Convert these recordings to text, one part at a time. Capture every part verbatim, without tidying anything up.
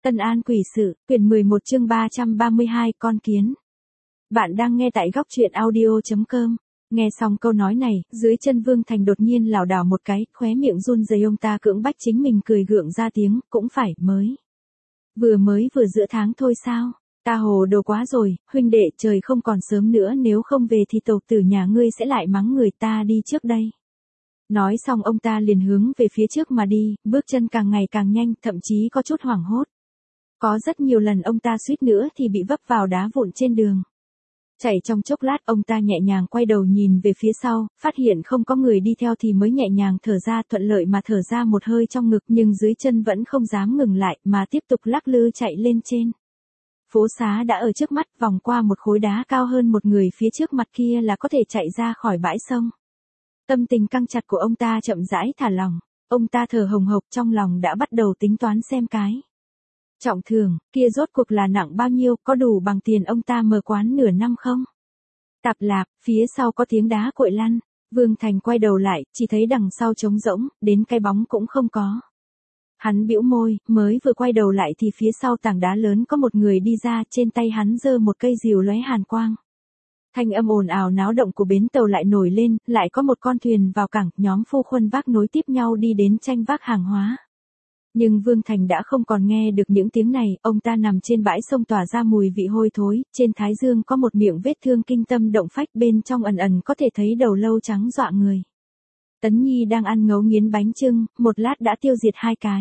Tân An quỷ sự, quyển mười một chương ba trăm ba mươi hai con kiến. Bạn đang nghe tại góc truyện audio.com. Nghe xong câu nói này, dưới chân Vương Thành đột nhiên lảo đảo một cái, khóe miệng run rẩy, ông ta cưỡng bách chính mình cười gượng ra tiếng, cũng phải, mới. Vừa mới vừa giữa tháng thôi sao? Ta hồ đồ quá rồi, huynh đệ, trời không còn sớm nữa, nếu không về thì tộc tử nhà ngươi sẽ lại mắng người ta đi trước đây. Nói xong ông ta liền hướng về phía trước mà đi, bước chân càng ngày càng nhanh, thậm chí có chút hoảng hốt. Có rất nhiều lần ông ta suýt nữa thì bị vấp vào đá vụn trên đường. Chạy trong chốc lát ông ta nhẹ nhàng quay đầu nhìn về phía sau, phát hiện không có người đi theo thì mới nhẹ nhàng thở ra, thuận lợi mà thở ra một hơi trong ngực, nhưng dưới chân vẫn không dám ngừng lại mà tiếp tục lắc lư chạy lên trên. Phố xá đã ở trước mắt, vòng qua một khối đá cao hơn một người phía trước mặt kia là có thể chạy ra khỏi bãi sông. Tâm tình căng chặt của ông ta chậm rãi thả lỏng, ông ta thở hồng hộc, trong lòng đã bắt đầu tính toán xem cái trọng thưởng kia rốt cuộc là nặng bao nhiêu, có đủ bằng tiền ông ta mở quán nửa năm không? Tạp lạp, phía sau có tiếng đá cội lăn, Vương Thành quay đầu lại, chỉ thấy đằng sau trống rỗng, đến cái bóng cũng không có. Hắn bĩu môi, mới vừa quay đầu lại thì phía sau tảng đá lớn có một người đi ra, trên tay hắn giơ một cây rìu lóe hàn quang. Thanh âm ồn ào náo động của bến tàu lại nổi lên, lại có một con thuyền vào cảng, nhóm phu khuân vác nối tiếp nhau đi đến tranh vác hàng hóa. Nhưng Vương Thành đã không còn nghe được những tiếng này, ông ta nằm trên bãi sông tỏa ra mùi vị hôi thối, trên thái dương có một miệng vết thương kinh tâm động phách, bên trong ẩn ẩn có thể thấy đầu lâu trắng dọa người. Tấn Nhi đang ăn ngấu nghiến bánh chưng, một lát đã tiêu diệt hai cái.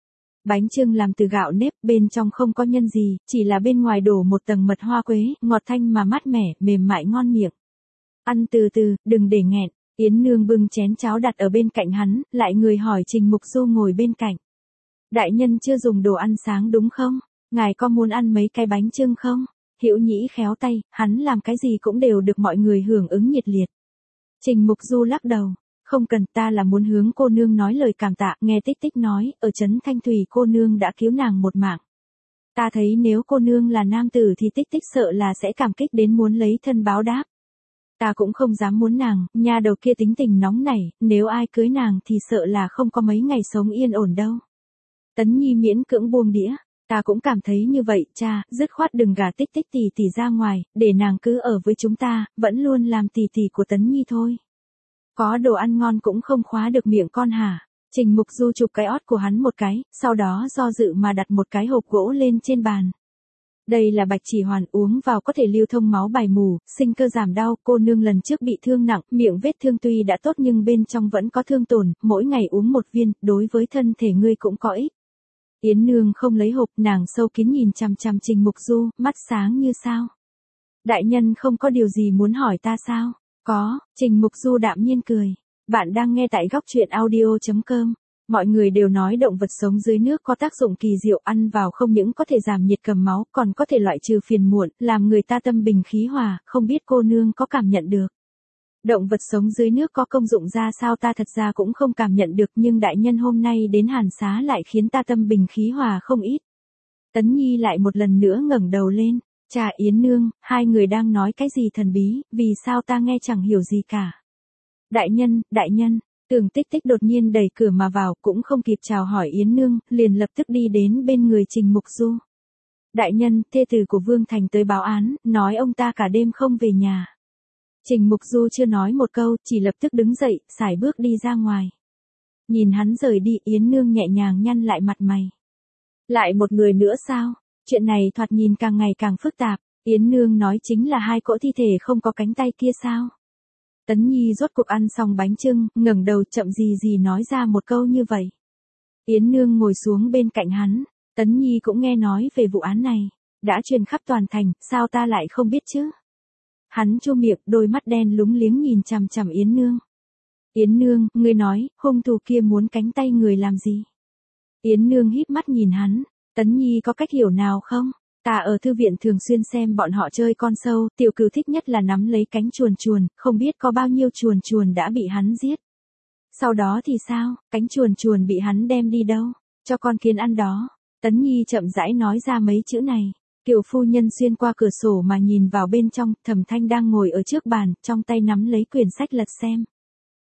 Bánh chưng làm từ gạo nếp, bên trong không có nhân gì, chỉ là bên ngoài đổ một tầng mật hoa quế, ngọt thanh mà mát mẻ, mềm mại ngon miệng. Ăn từ từ, đừng để nghẹn. Yến Nương bưng chén cháo đặt ở bên cạnh hắn, lại người hỏi Trình Mục Du ngồi bên cạnh. Đại nhân chưa dùng đồ ăn sáng đúng không? Ngài có muốn ăn mấy cái bánh chưng không? Hữu Nhĩ khéo tay, hắn làm cái gì cũng đều được mọi người hưởng ứng nhiệt liệt. Trình Mục Du lắc đầu. Không cần, ta là muốn hướng cô nương nói lời cảm tạ, nghe Tích Tích nói, ở trấn Thanh Thủy cô nương đã cứu nàng một mạng. Ta thấy nếu cô nương là nam tử thì Tích Tích sợ là sẽ cảm kích đến muốn lấy thân báo đáp. Ta cũng không dám muốn nàng, nha đầu kia tính tình nóng nảy, nếu ai cưới nàng thì sợ là không có mấy ngày sống yên ổn đâu. Tấn Nhi miễn cưỡng buông đĩa, ta cũng cảm thấy như vậy, cha, dứt khoát đừng gả Tích Tích tỷ tỷ ra ngoài, để nàng cứ ở với chúng ta, vẫn luôn làm tỷ tỷ của Tấn Nhi thôi. Có đồ ăn ngon cũng không khóa được miệng con hả? Trình Mục Du chụp cái ót của hắn một cái, sau đó do dự mà đặt một cái hộp gỗ lên trên bàn. Đây là bạch chỉ hoàn, uống vào có thể lưu thông máu bài mù, sinh cơ giảm đau, cô nương lần trước bị thương nặng, miệng vết thương tuy đã tốt nhưng bên trong vẫn có thương tổn, mỗi ngày uống một viên, đối với thân thể ngươi cũng có ích. Yến Nương không lấy hộp, nàng sâu kín nhìn chằm chằm Trình Mục Du, mắt sáng như sao. Đại nhân không có điều gì muốn hỏi ta sao? Có, Trình Mục Du đạm nhiên cười. Bạn đang nghe tại góc truyện audio.com. Mọi người đều nói động vật sống dưới nước có tác dụng kỳ diệu, ăn vào không những có thể giảm nhiệt cầm máu, còn có thể loại trừ phiền muộn, làm người ta tâm bình khí hòa, không biết cô nương có cảm nhận được. Động vật sống dưới nước có công dụng ra sao ta thật ra cũng không cảm nhận được, nhưng đại nhân hôm nay đến Hàn Xá lại khiến ta tâm bình khí hòa không ít. Tấn Nhi lại một lần nữa ngẩng đầu lên. Cha, Yến Nương, hai người đang nói cái gì thần bí, vì sao ta nghe chẳng hiểu gì cả. Đại nhân, đại nhân, Tưởng Tích Tích đột nhiên đẩy cửa mà vào, cũng không kịp chào hỏi Yến Nương, liền lập tức đi đến bên người Trình Mục Du. Đại nhân, thê tử của Vương Thành tới báo án, nói ông ta cả đêm không về nhà. Trình Mục Du chưa nói một câu, chỉ lập tức đứng dậy, sải bước đi ra ngoài. Nhìn hắn rời đi, Yến Nương nhẹ nhàng nhăn lại mặt mày. Lại một người nữa sao? Chuyện này thoạt nhìn càng ngày càng phức tạp, Yến Nương nói chính là hai cỗ thi thể không có cánh tay kia sao? Tấn Nhi rốt cuộc ăn xong bánh chưng, ngẩng đầu chậm gì gì nói ra một câu như vậy. Yến Nương ngồi xuống bên cạnh hắn, Tấn Nhi cũng nghe nói về vụ án này, đã truyền khắp toàn thành, sao ta lại không biết chứ? Hắn chu miệng, đôi mắt đen lúng liếng nhìn chằm chằm Yến Nương. Yến Nương, ngươi nói, hung thủ kia muốn cánh tay người làm gì? Yến Nương híp mắt nhìn hắn. Tấn Nhi có cách hiểu nào không? Ta ở thư viện thường xuyên xem bọn họ chơi con sâu, tiểu cừu thích nhất là nắm lấy cánh chuồn chuồn, không biết có bao nhiêu chuồn chuồn đã bị hắn giết. Sau đó thì sao, cánh chuồn chuồn bị hắn đem đi đâu? Cho con kiến ăn đó. Tấn Nhi chậm rãi nói ra mấy chữ này. Kiều phu nhân xuyên qua cửa sổ mà nhìn vào bên trong, Thẩm Thanh đang ngồi ở trước bàn, trong tay nắm lấy quyển sách lật xem.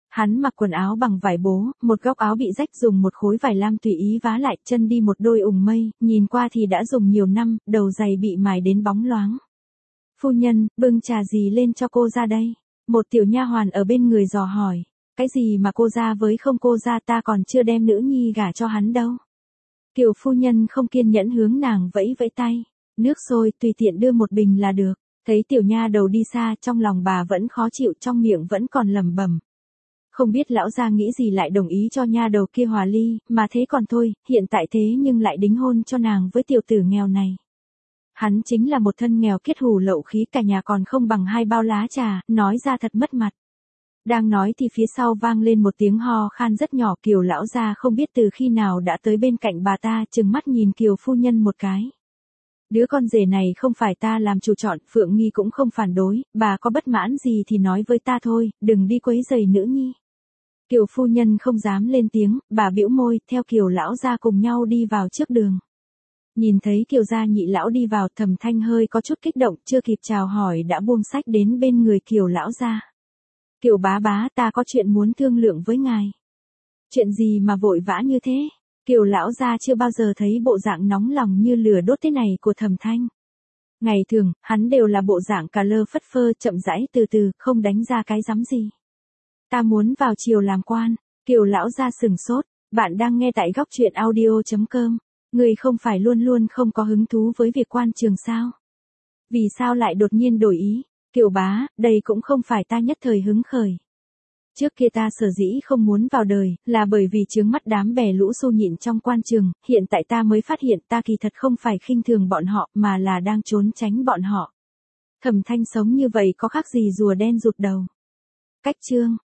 Hắn mặc quần áo bằng vải bố, một góc áo bị rách dùng một khối vải lam tùy ý vá lại, chân đi một đôi ủng mây, nhìn qua thì đã dùng nhiều năm, đầu giày bị mài đến bóng loáng. Phu nhân, bưng trà gì lên cho cô ra đây? Một tiểu nha hoàn ở bên người dò hỏi. Cái gì mà cô ra với không cô ra, ta còn chưa đem nữ nhi gả cho hắn đâu. Kiều phu nhân không kiên nhẫn hướng nàng vẫy vẫy tay. Nước sôi, tùy tiện đưa một bình là được. Thấy tiểu nha đầu đi xa, trong lòng bà vẫn khó chịu, trong miệng vẫn còn lẩm bẩm. Không biết lão gia nghĩ gì lại đồng ý cho nha đầu kia hòa ly, mà thế còn thôi, hiện tại thế nhưng lại đính hôn cho nàng với tiểu tử nghèo này. Hắn chính là một thân nghèo kiết hủ lậu khí, cả nhà còn không bằng hai bao lá trà, nói ra thật mất mặt. Đang nói thì phía sau vang lên một tiếng ho khan rất nhỏ, Kiều lão gia không biết từ khi nào đã tới bên cạnh bà ta, trừng mắt nhìn Kiều phu nhân một cái. Đứa con rể này không phải ta làm chủ chọn, Phượng Nghi cũng không phản đối, bà có bất mãn gì thì nói với ta thôi, đừng đi quấy rầy nữ nhi. Kiều phu nhân không dám lên tiếng, bà bĩu môi, theo Kiều lão gia cùng nhau đi vào trước đường. Nhìn thấy Kiều gia nhị lão đi vào, Thẩm Thanh hơi có chút kích động, chưa kịp chào hỏi đã buông sách đến bên người Kiều lão gia. Kiều bá bá, ta có chuyện muốn thương lượng với ngài. Chuyện gì mà vội vã như thế? Kiều lão gia chưa bao giờ thấy bộ dạng nóng lòng như lửa đốt thế này của Thẩm Thanh. Ngày thường, hắn đều là bộ dạng cà lơ phất phơ, chậm rãi từ từ, không đánh ra cái rắm gì. Ta muốn vào triều làm quan. Kiều lão gia sừng sốt. Bạn đang nghe tại góc truyện audio chấm com. Người không phải luôn luôn không có hứng thú với việc quan trường sao? Vì sao lại đột nhiên đổi ý? Kiều bá, đây cũng không phải ta nhất thời hứng khởi. Trước kia ta sở dĩ không muốn vào đời, là bởi vì chướng mắt đám bè lũ xô nhịn trong quan trường, hiện tại ta mới phát hiện ta kỳ thật không phải khinh thường bọn họ, mà là đang trốn tránh bọn họ. Thẩm Thanh sống như vậy có khác gì rùa đen rụt đầu. Cách chương.